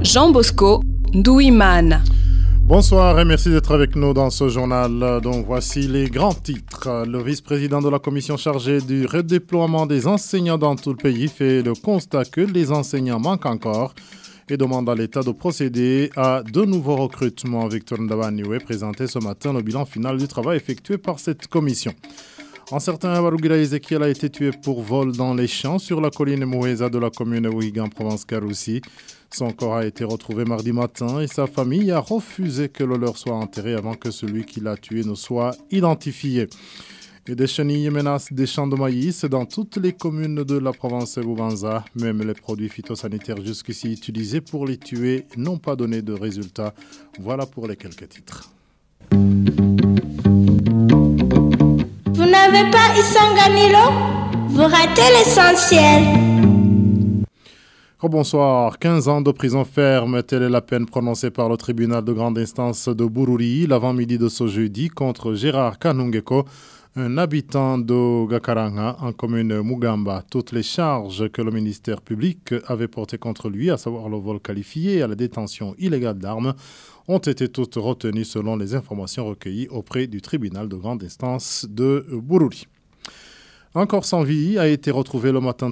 Jean Bosco Douimane. Bonsoir et merci d'être avec nous dans ce journal. Donc voici les grands titres. Le vice-président de la commission chargée du redéploiement des enseignants dans tout le pays fait le constat que les enseignants manquent encore et demande à l'État de procéder à de nouveaux recrutements. Victor Ndabaniwe présentait ce matin le bilan final du travail effectué par cette commission. En certain, Habarugira Ezekiel a été tué pour vol dans les champs sur la colline Moueza de la commune Ouiga en Provence-Caroussi. Son corps a été retrouvé mardi matin et sa famille a refusé que le leur soit enterré avant que celui qui l'a tué ne soit identifié. Et des chenilles menacent des champs de maïs dans toutes les communes de la province Bubanza. Même les produits phytosanitaires jusqu'ici utilisés pour les tuer n'ont pas donné de résultats. Voilà pour les quelques titres. Vous n'avez pas Isanganilo? Vous ratez l'essentiel. Bonsoir. 15 ans de prison ferme, telle est la peine prononcée par le tribunal de grande instance de Bururi l'avant-midi de ce jeudi contre Gérard Kanungeko, un habitant de Gakaranga en commune Mugamba. Toutes les charges que le ministère public avait portées contre lui, à savoir le vol qualifié et la détention illégale d'armes, ont été toutes retenues selon les informations recueillies auprès du tribunal de grande instance de Bururi. Un corps sans vie a été retrouvé le matin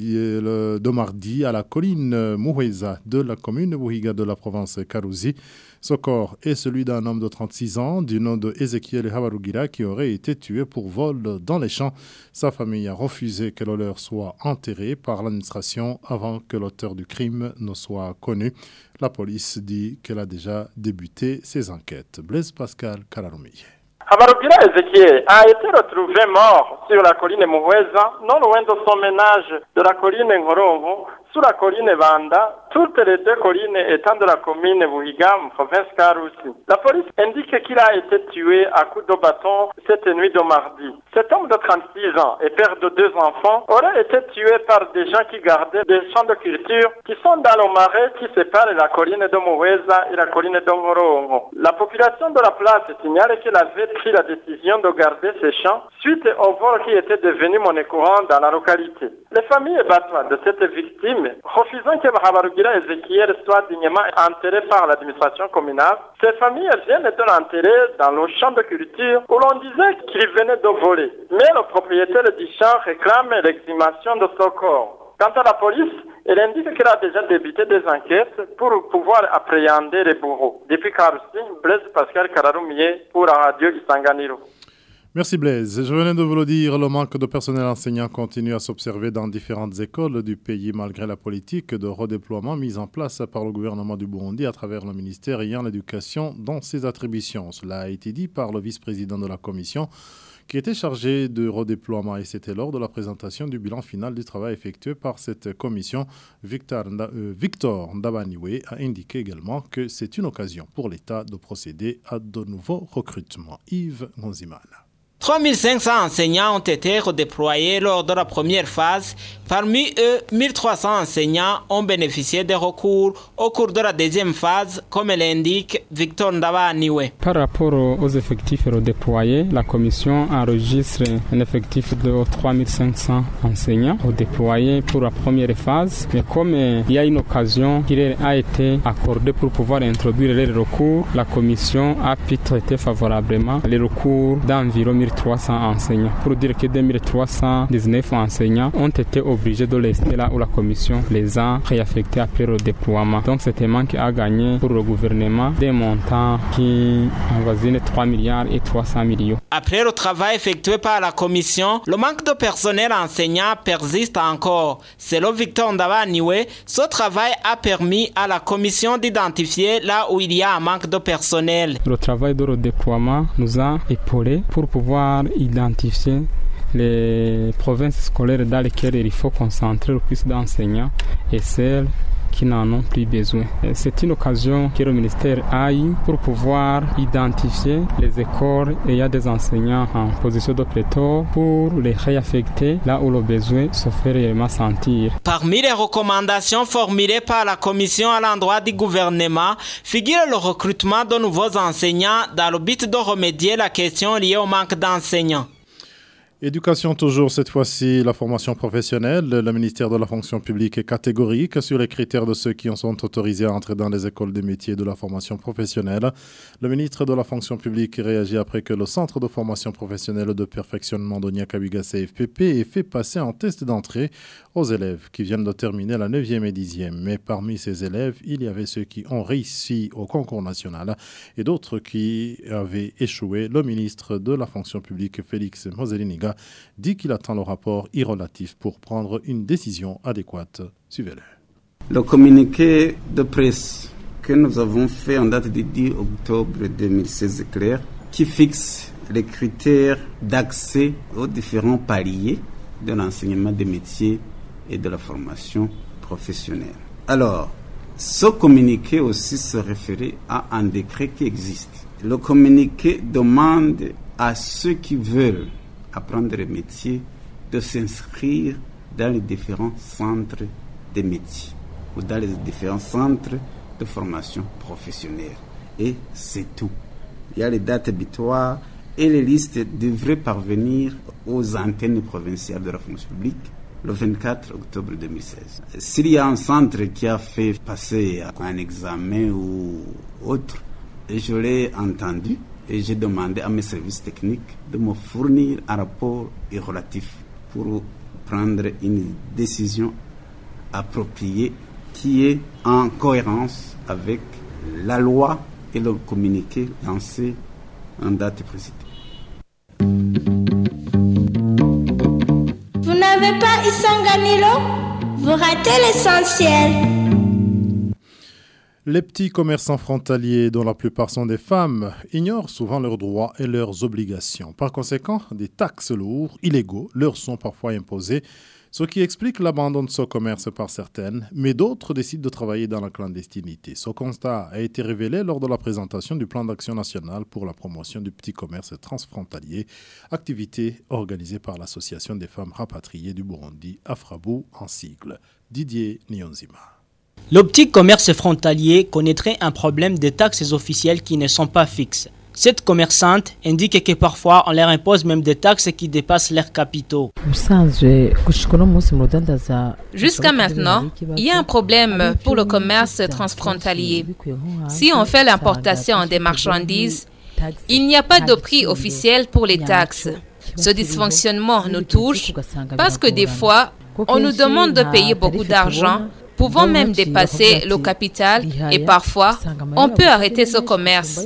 de mardi à la colline Moueza de la commune Ouiga de la province Karouzi. Ce corps est celui d'un homme de 36 ans du nom de Ezekiel Habarugira qui aurait été tué pour vol dans les champs. Sa famille a refusé que le leur soit enterré par l'administration avant que l'auteur du crime ne soit connu. La police dit qu'elle a déjà débuté ses enquêtes. Blaise Pascal Kararumiye. Habarugira Ezekiel a été retrouvé mort sur la colline Moueza, non loin de son ménage de la colline Ngorongo, sous la colline Banda, toutes les deux collines étant de la commune Buhiga, province Karoussi. La police indique qu'il a été tué à coups de bâton cette nuit de mardi. Cet homme de 36 ans et père de 2 enfants aurait été tué par des gens qui gardaient des champs de culture qui sont dans le marais qui sépare la colline de Moueza et la colline de Ngorongo. La population de la place signale qu'elle avait pris la décision de garder ces champs suite au vol qui était devenu monnaie courante dans la localité. Les familles batois de cette victime, refusant que Habarugira Ezekiel soit dignement enterré par l'administration communale, ces familles viennent de l'enterrer dans le champ de culture où l'on disait qu'il venait de voler. Mais le propriétaire du champ réclame l'exhumation de ce corps. Quant à la police, elle indique qu'elle a déjà débuté des enquêtes pour pouvoir appréhender les bourreaux. Depuis Karoussi, Blaise Pascal Kararumiye pour la radio Isanganiro. Merci Blaise. Je venais de vous le dire, le manque de personnel enseignant continue à s'observer dans différentes écoles du pays malgré la politique de redéploiement mise en place par le gouvernement du Burundi à travers le ministère ayant l'éducation dans ses attributions. Cela a été dit par le vice-président de la commission qui était chargé de redéploiement et c'était lors de la présentation du bilan final du travail effectué par cette commission. Victor Ndabaniwe a indiqué également que c'est une occasion pour l'État de procéder à de nouveaux recrutements. Yves Ngonzimana. 3500 enseignants ont été redéployés lors de la première phase. Parmi eux, 1300 enseignants ont bénéficié des recours au cours de la deuxième phase, comme l'indique Victor Ndabaniwe. Par rapport aux effectifs redéployés, la commission enregistre un effectif de 3500 enseignants redéployés pour la première phase. Mais comme il y a une occasion qui a été accordée pour pouvoir introduire les recours, la commission a pu traiter favorablement les recours d'environ 1300 enseignants. Pour dire que 2319 enseignants ont été obligés de rester là où la commission les a réaffectés après le déploiement. Donc c'est un manque à gagner pour le gouvernement des montants qui avoisinent 3 milliards et 300 millions. Après le travail effectué par la commission, le manque de personnel enseignant persiste encore. Selon Victor Ndabaniwe, ce travail a permis à la commission d'identifier là où il y a un manque de personnel. Le travail de redéploiement nous a épaulés pour pouvoir identifier les provinces scolaires dans lesquelles il faut concentrer le plus d'enseignants et celles qui n'en ont plus besoin. C'est une occasion que le ministère a eu pour pouvoir identifier les écoles et il y a des enseignants en position de pléthore pour les réaffecter là où le besoin se fait réellement sentir. Parmi les recommandations formulées par la commission à l'endroit du gouvernement figure le recrutement de nouveaux enseignants dans le but de remédier à la question liée au manque d'enseignants. Éducation toujours, cette fois-ci, la formation professionnelle. Le ministère de la fonction publique est catégorique sur les critères de ceux qui en sont autorisés à entrer dans les écoles des métiers de la formation professionnelle. Le ministre de la fonction publique réagit après que le centre de formation professionnelle de perfectionnement de Nyakabiga CFPP ait fait passer un test d'entrée aux élèves qui viennent de terminer la 9e et 10e. Mais parmi ces élèves, il y avait ceux qui ont réussi au concours national et d'autres qui avaient échoué. Le ministre de la fonction publique, Félix Moseliniga, dit qu'il attend le rapport relatif pour prendre une décision adéquate. Suivez-le. Le communiqué de presse que nous avons fait en date du 10 octobre 2016 est clair, qui fixe les critères d'accès aux différents paliers de l'enseignement des métiers et de la formation professionnelle. Alors, ce communiqué aussi se référait à un décret qui existe. Le communiqué demande à ceux qui veulent apprendre les métiers de s'inscrire dans les différents centres des métiers ou dans les différents centres de formation professionnelle. Et c'est tout. Il y a les dates habituelles et les listes devraient parvenir aux antennes provinciales de la fonction publique le 24 octobre 2016. S'il y a un centre qui a fait passer un examen ou autre, je l'ai entendu et j'ai demandé à mes services techniques de me fournir un rapport relatif pour prendre une décision appropriée qui est en cohérence avec la loi et le communiqué lancé en date précédente. Vous n'avez pas Isanganilo? Vous ratez l'essentiel. Les petits commerçants frontaliers, dont la plupart sont des femmes, ignorent souvent leurs droits et leurs obligations. Par conséquent, des taxes lourdes, illégaux, leur sont parfois imposées, ce qui explique l'abandon de ce commerce par certaines, mais d'autres décident de travailler dans la clandestinité. Ce constat a été révélé lors de la présentation du plan d'action national pour la promotion du petit commerce transfrontalier, activité organisée par l'Association des femmes rapatriées du Burundi, Afrabu en sigle. Didier Nyonzima. Le petit commerce frontalier connaîtrait un problème de taxes officielles qui ne sont pas fixes. Cette commerçante indique que parfois on leur impose même des taxes qui dépassent leurs capitaux. Jusqu'à maintenant, il y a un problème pour le commerce transfrontalier. Si on fait l'importation des marchandises, il n'y a pas de prix officiel pour les taxes. Ce dysfonctionnement nous touche parce que des fois, on nous demande de payer beaucoup d'argent, pouvant même dépasser le capital et parfois, on peut arrêter ce commerce.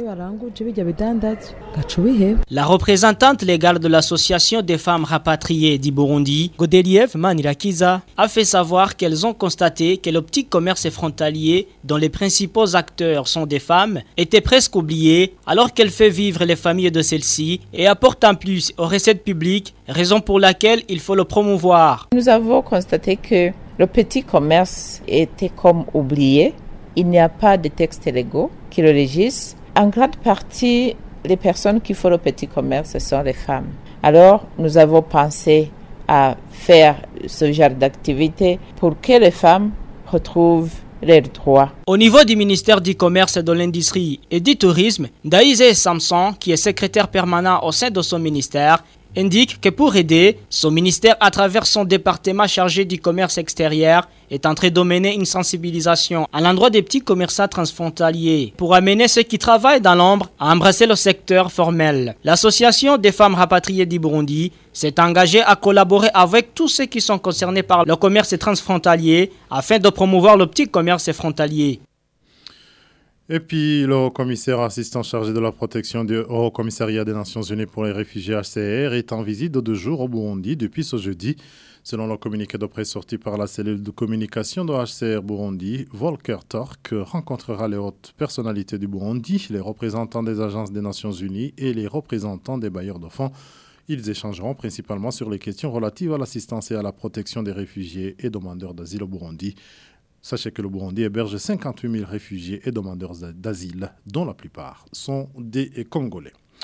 La représentante légale de l'Association des femmes rapatriées du Burundi, Godeliev Manirakiza, a fait savoir qu'elles ont constaté que le petit commerce frontalier, dont les principaux acteurs sont des femmes, était presque oublié alors qu'elle fait vivre les familles de celles-ci et apporte en plus aux recettes publiques, raison pour laquelle il faut le promouvoir. Nous avons constaté que le petit commerce était comme oublié. Il n'y a pas de textes légaux qui le régissent. En grande partie, les personnes qui font le petit commerce sont les femmes. Alors, nous avons pensé à faire ce genre d'activité pour que les femmes retrouvent leurs droits. Au niveau du ministère du Commerce, de l'Industrie et du Tourisme, Daïsé Samson, qui est secrétaire permanent au sein de son ministère, indique que pour aider, son ministère, à travers son département chargé du commerce extérieur, est en train de mener une sensibilisation à l'endroit des petits commerçants transfrontaliers pour amener ceux qui travaillent dans l'ombre à embrasser le secteur formel. L'Association des femmes rapatriées du Burundi s'est engagée à collaborer avec tous ceux qui sont concernés par le commerce transfrontalier afin de promouvoir le petit commerce frontalier. Et puis, le haut-commissaire assistant chargé de la protection du Haut-Commissariat des Nations Unies pour les réfugiés HCR est en visite de 2 jours au Burundi depuis ce jeudi. Selon le communiqué de presse sorti par la cellule de communication de HCR Burundi, Volker Turk rencontrera les hautes personnalités du Burundi, les représentants des agences des Nations Unies et les représentants des bailleurs de fonds. Ils échangeront principalement sur les questions relatives à l'assistance et à la protection des réfugiés et demandeurs d'asile au Burundi. Sachez que le Burundi héberge 58 000 réfugiés et demandeurs d'asile, dont la plupart sont des Congolais.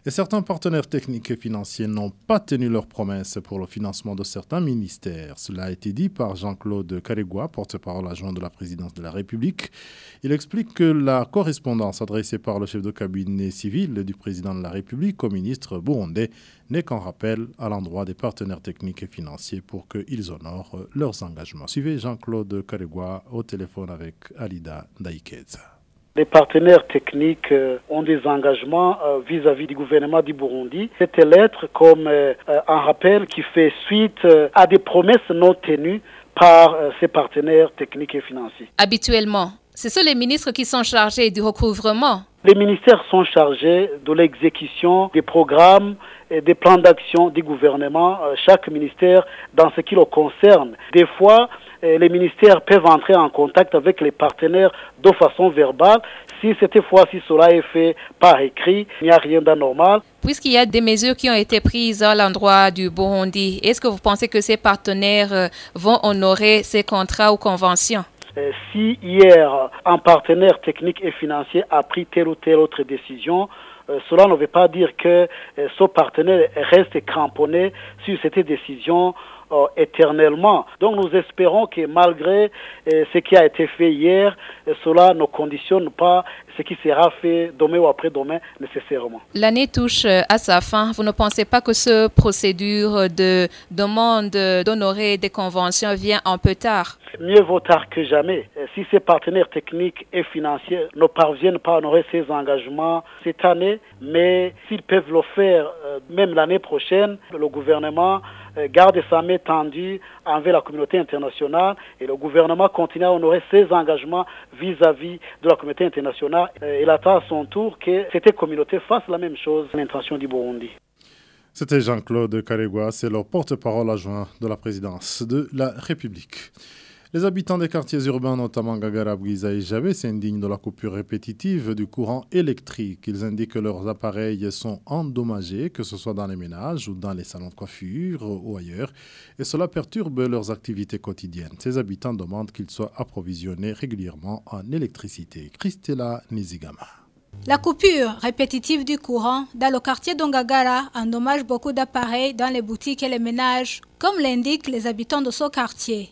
Et certains partenaires techniques et financiers n'ont pas tenu leurs promesses pour le financement de certains ministères. Cela a été dit par Jean-Claude Karegwa, porte-parole adjoint de la présidence de la République. Il explique que la correspondance adressée par le chef de cabinet civil du président de la République au ministre burundais n'est qu'un rappel à l'endroit des partenaires techniques et financiers pour qu'ils honorent leurs engagements. Suivez Jean-Claude Karegwa au téléphone avec Alida Daikeza. Les partenaires techniques ont des engagements vis-à-vis du gouvernement du Burundi. Cette lettre comme un rappel qui fait suite à des promesses non tenues par ces partenaires techniques et financiers. Habituellement, ce sont les ministres qui sont chargés du recouvrement. Les ministères sont chargés de l'exécution des programmes et des plans d'action du gouvernement, chaque ministère dans ce qui le concerne. Des fois, les ministères peuvent entrer en contact avec les partenaires de façon verbale. Si cette fois-ci cela est fait par écrit, il n'y a rien d'anormal. Puisqu'il y a des mesures qui ont été prises à l'endroit du Burundi, est-ce que vous pensez que ces partenaires vont honorer ces contrats ou conventions? Si hier, un partenaire technique et financier a pris telle ou telle autre décision, cela ne veut pas dire que ce partenaire reste cramponné sur cette décision éternellement. Donc nous espérons que malgré ce qui a été fait hier, cela ne conditionne pas ce qui sera fait demain ou après-demain nécessairement. L'année touche à sa fin. Vous ne pensez pas que cette procédure de demande d'honorer des conventions vient un peu tard? Mieux vaut tard que jamais. Si ces partenaires techniques et financiers ne parviennent pas à honorer ces engagements cette année, mais s'ils peuvent le faire même l'année prochaine, le gouvernement garde sa main tendue envers la communauté internationale et le gouvernement continue à honorer ses engagements vis-à-vis de la communauté internationale. Il attend à son tour que cette communauté fasse la même chose à l'intention du Burundi. C'était Jean-Claude Karegwa, c'est le porte-parole adjoint de la présidence de la République. Les habitants des quartiers urbains, notamment Gagara, Bouiza et Jabe, s'indignent de la coupure répétitive du courant électrique. Ils indiquent que leurs appareils sont endommagés, que ce soit dans les ménages ou dans les salons de coiffure ou ailleurs, et cela perturbe leurs activités quotidiennes. Ces habitants demandent qu'ils soient approvisionnés régulièrement en électricité. Christella Nizigama. La coupure répétitive du courant dans le quartier d'Ongagara endommage beaucoup d'appareils dans les boutiques et les ménages, comme l'indiquent les habitants de ce quartier.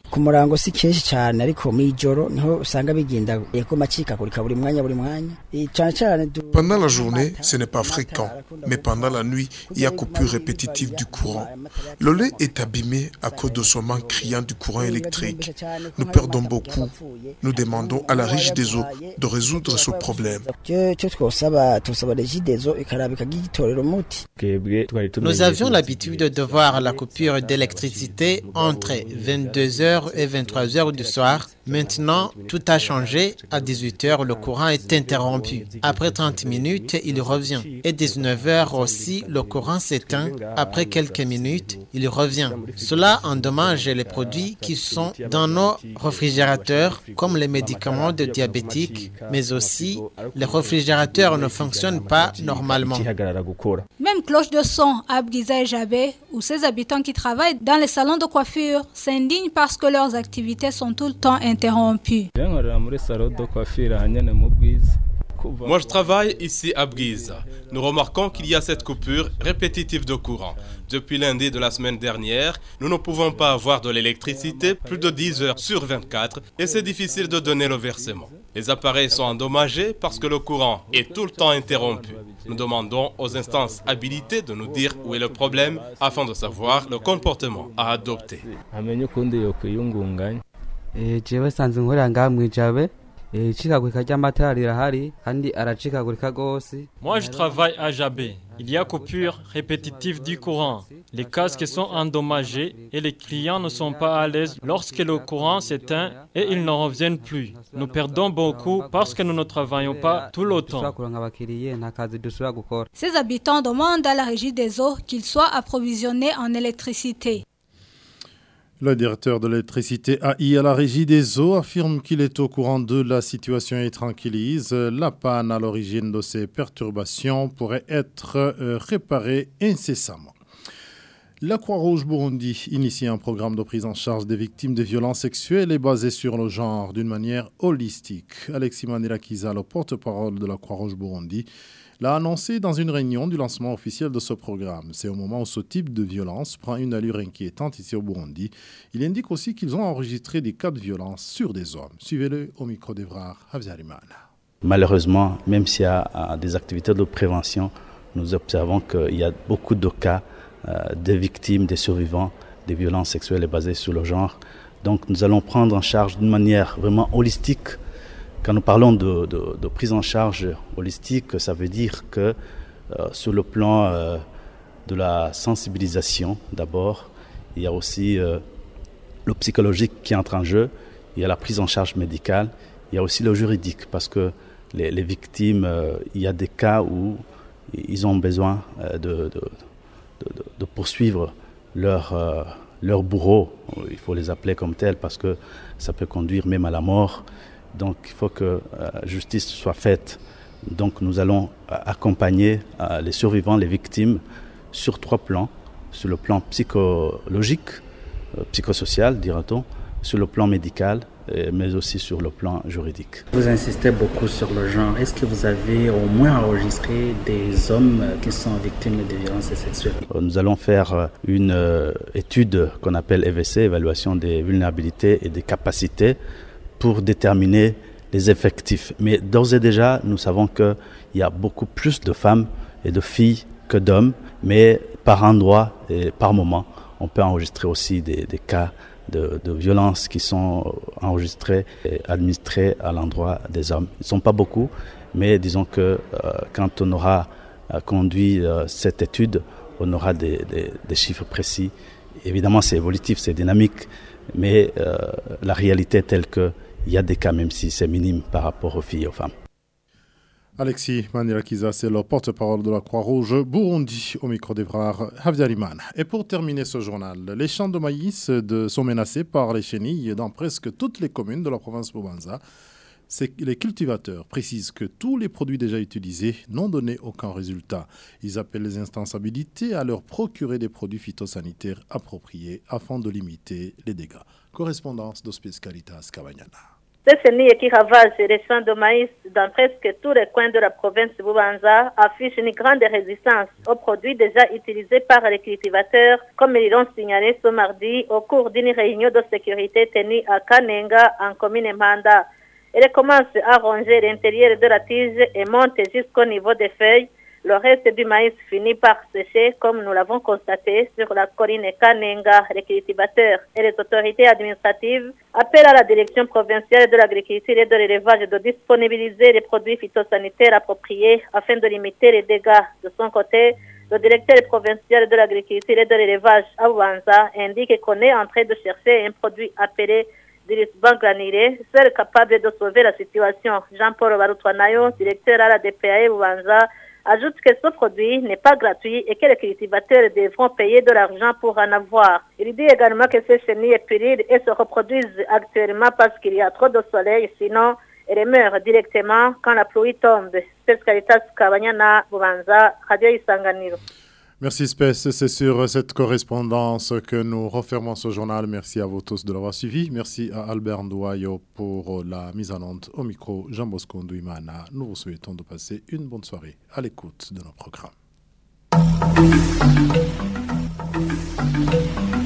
Pendant la journée, ce n'est pas fréquent, mais pendant la nuit, il y a coupure répétitive du courant. Le lait est abîmé à cause de ce manque criant du courant électrique. Nous perdons beaucoup. Nous demandons à la Régie des eaux de résoudre ce problème. Nous avions l'habitude de voir la coupure d'électricité entre 22h et 23h du soir. Maintenant, tout a changé. À 18h, le courant est interrompu. Après 30 minutes, il revient. Et 19h aussi, le courant s'éteint. Après quelques minutes, il revient. Cela endommage les produits qui sont dans nos réfrigérateurs, comme les médicaments de diabétiques, mais aussi les réfrigérateurs ne fonctionnent pas normalement. Même cloche de son à Bouiza et Jabe, où ces habitants qui travaillent dans les salons de coiffure s'indignent parce que leurs activités sont tout le temps interrompues. Moi, je travaille ici à Bouiza. Nous remarquons qu'il y a cette coupure répétitive de courant. Depuis lundi de la semaine dernière, nous ne pouvons pas avoir de l'électricité plus de 10 heures sur 24 et c'est difficile de donner le versement. Les appareils sont endommagés parce que le courant est tout le temps interrompu. Nous demandons aux instances habilitées de nous dire où est le problème afin de savoir le comportement à adopter. Moi, je travaille à Jabé. Il y a coupure répétitive du courant. Les casques sont endommagés et les clients ne sont pas à l'aise lorsque le courant s'éteint et ils ne reviennent plus. Nous perdons beaucoup parce que nous ne travaillons pas tout le temps. Ces habitants demandent à la Régie des eaux qu'ils soient approvisionnés en électricité. Le directeur de l'électricité AI à la Régie des eaux affirme qu'il est au courant de la situation et tranquillise. La panne à l'origine de ces perturbations pourrait être réparée incessamment. La Croix-Rouge Burundi initie un programme de prise en charge des victimes de violences sexuelles et basé sur le genre d'une manière holistique. Alexis Manirakiza, le porte-parole de la Croix-Rouge Burundi, l'a annoncé dans une réunion du lancement officiel de ce programme. C'est au moment où ce type de violence prend une allure inquiétante ici au Burundi. Il indique aussi qu'ils ont enregistré des cas de violence sur des hommes. Suivez-le au micro d'Evrar Havziarimana. Malheureusement, même s'il y a des activités de prévention, nous observons qu'il y a beaucoup de cas de victimes, des survivants, des violences sexuelles basées sur le genre. Donc nous allons prendre en charge d'une manière vraiment holistique. Quand nous parlons de prise en charge holistique, ça veut dire que sur le plan de la sensibilisation d'abord, il y a aussi le psychologique qui entre en jeu, il y a la prise en charge médicale, il y a aussi le juridique parce que les victimes, il y a des cas où ils ont besoin de poursuivre leur bourreau, il faut les appeler comme tels parce que ça peut conduire même à la mort. Donc il faut que justice soit faite. Donc nous allons accompagner les survivants, les victimes sur 3 plans. Sur le plan psychologique, psychosocial dira-t-on, sur le plan médical, mais aussi sur le plan juridique. Vous insistez beaucoup sur le genre. Est-ce que vous avez au moins enregistré des hommes qui sont victimes de violences sexuelles? Nous allons faire une étude qu'on appelle EVC, évaluation des vulnérabilités et des capacités, pour déterminer les effectifs. Mais d'ores et déjà, nous savons qu'il y a beaucoup plus de femmes et de filles que d'hommes, mais par endroit et par moment, on peut enregistrer aussi des cas de violences qui sont enregistrées et administrées à l'endroit des hommes. Ils ne sont pas beaucoup, mais disons que quand on aura conduit cette étude, on aura des chiffres précis. Évidemment, c'est évolutif, c'est dynamique, mais la réalité est telle qu'il y a des cas, même si c'est minime par rapport aux filles et aux femmes. Alexis Manirakiza, c'est le porte-parole de la Croix-Rouge Burundi au micro d'Evrar Havziarimana. Et pour terminer ce journal, les champs de maïs sont menacés par les chenilles dans presque toutes les communes de la province Bubanza. Les cultivateurs précisent que tous les produits déjà utilisés n'ont donné aucun résultat. Ils appellent les instances habilitées à leur procurer des produits phytosanitaires appropriés afin de limiter les dégâts. Correspondance d'Hospice Caritas Kabanyana. Ces chenilles qui ravagent les champs de maïs dans presque tous les coins de la province de Bubanza affichent une grande résistance aux produits déjà utilisés par les cultivateurs, comme ils l'ont signalé ce mardi au cours d'une réunion de sécurité tenue à Kanenga, en commune Manda. Elle commence à ronger l'intérieur de la tige et monte jusqu'au niveau des feuilles. Le reste du maïs finit par sécher, comme nous l'avons constaté sur la colline Kanenga. Les cultivateurs et les autorités administratives appellent à la direction provinciale de l'agriculture et de l'élevage de disponibiliser les produits phytosanitaires appropriés afin de limiter les dégâts. De son côté, le directeur provincial de l'agriculture et de l'élevage à Bubanza indique qu'on est en train de chercher un produit appelé Dirisban granulé, seul capable de sauver la situation. Jean-Paul Barutwanayo, directeur à la DPA Bubanza, ajoute que ce produit n'est pas gratuit et que les cultivateurs devront payer de l'argent pour en avoir. Il dit également que ces chenilles périrent et se reproduisent actuellement parce qu'il y a trop de soleil, sinon elles meurent directement quand la pluie tombe. Spes Caritas Kabanyana, Bubanza, Radio Isanganiro. Merci Spes, c'est sur cette correspondance que nous refermons ce journal. Merci à vous tous de l'avoir suivi. Merci à Albert Ndouayo pour la mise en onde au micro. Jean Bosco Ndouimana. Nous vous souhaitons de passer une bonne soirée à l'écoute de nos programmes.